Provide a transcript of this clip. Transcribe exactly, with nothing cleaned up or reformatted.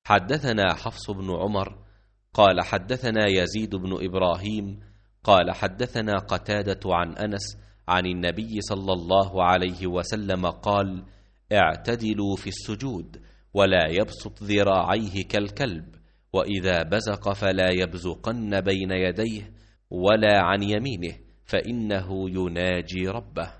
حدثنا حفص بن عمر قال حدثنا يزيد بن إبراهيم قال حدثنا قتادة عن أنس عن النبي صلى الله عليه وسلم قال: اعتدلوا في السجود ولا يبسط ذراعيه كالكلب، وإذا بزق فلا يبزقن بين يديه ولا عن يمينه، فإنه يناجي ربه.